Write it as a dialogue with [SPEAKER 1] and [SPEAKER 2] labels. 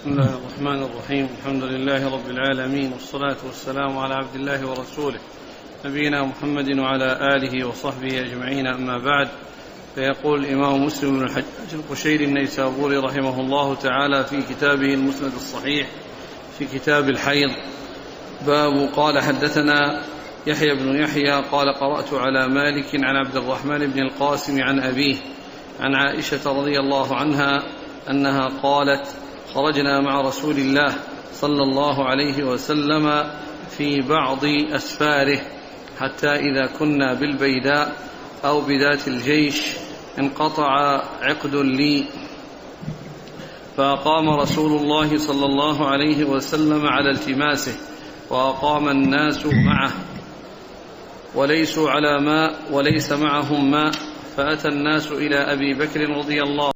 [SPEAKER 1] بسم الله الرحمن الرحيم. الحمد لله رب العالمين، والصلاة والسلام على عبد الله ورسوله نبينا محمد وعلى آله وصحبه أجمعين، أما بعد. فيقول الإمام مسلم بن الحجاج القشيري النيسابوري رحمه الله تعالى في كتابه المسند الصحيح في كتاب الحيض باب قال حدثنا يحيى بن يحيى قال قرأت على مالك عن عبد الرحمن بن القاسم عن أبيه عن عائشة رضي الله عنها أنها قالت: خرجنا مع رسول الله صلى الله عليه وسلم في بعض أسفاره حتى إذا كنا بالبيداء أو بذات الجيش انقطع عقد لي، فأقام رسول الله صلى الله عليه وسلم على التماسه، وأقام الناس معه وليسوا على ماء وليس معهم ماء، فأتى الناس إلى أبي بكر رضي الله